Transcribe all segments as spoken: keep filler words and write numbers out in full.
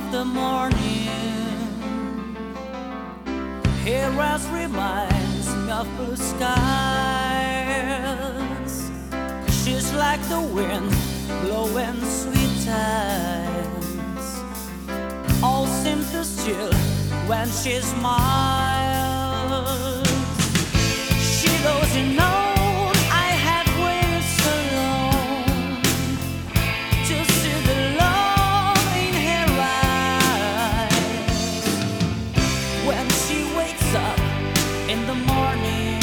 the morning. Her eyes reminds me of blue skies. She's like the wind blowing sweet times. All seem to still when she smiles. She doesn't know I have waited so long to see the love in her eyes. When she wakes up in the morning,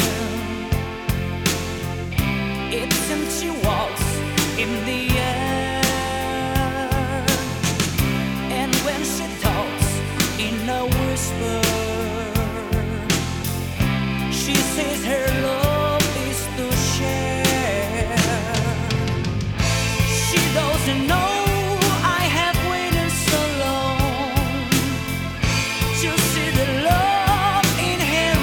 it seems she walks in the air. And when she talks in a whisper, she says her love is to share. She doesn't know I have waited so long to see the love in her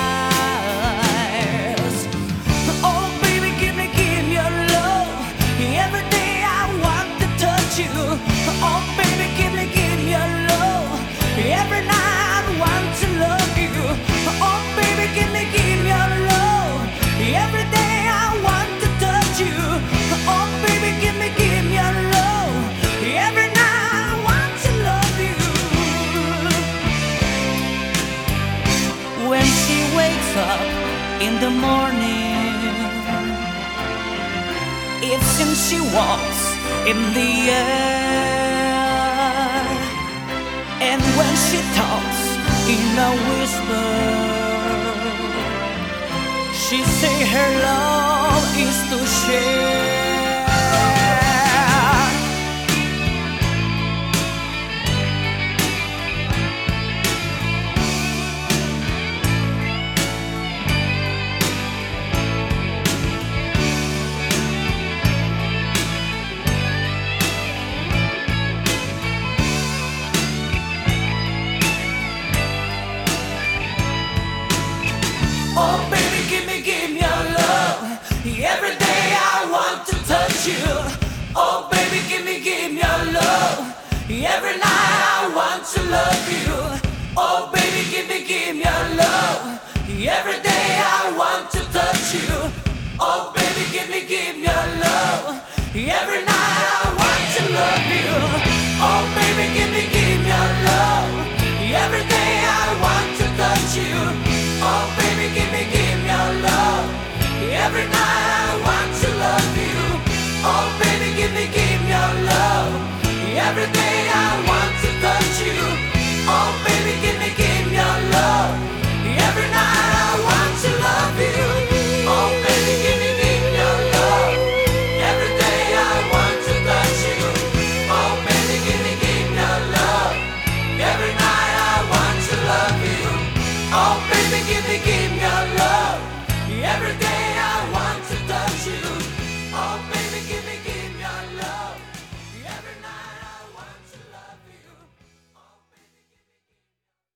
eyes. Oh baby, give me, give me your love. Every day I want to touch you. Oh baby, give me, give me your love. Every night I want to love you. Oh baby, give me, give me your love. Every day I want to touch you. Oh baby, give me, give me your love. Every night I want to love you. When she wakes up in the morning, it seems she walks in the air. And when she talks in a whisper, she say her love is to share. Oh baby, give me, give me your love. Every day I want to touch you. Oh baby, give me, give me your love. Every night I want to love you. Oh baby, give me, give me your love. Every day I want to touch you. Oh baby, give me, give me your love. Every night I want to love you. Oh baby, give me, give me your love. Every day I want to touch you. Oh baby, give me, give me your love. Every night I want to love you. Oh baby, give me, give me your love. Every day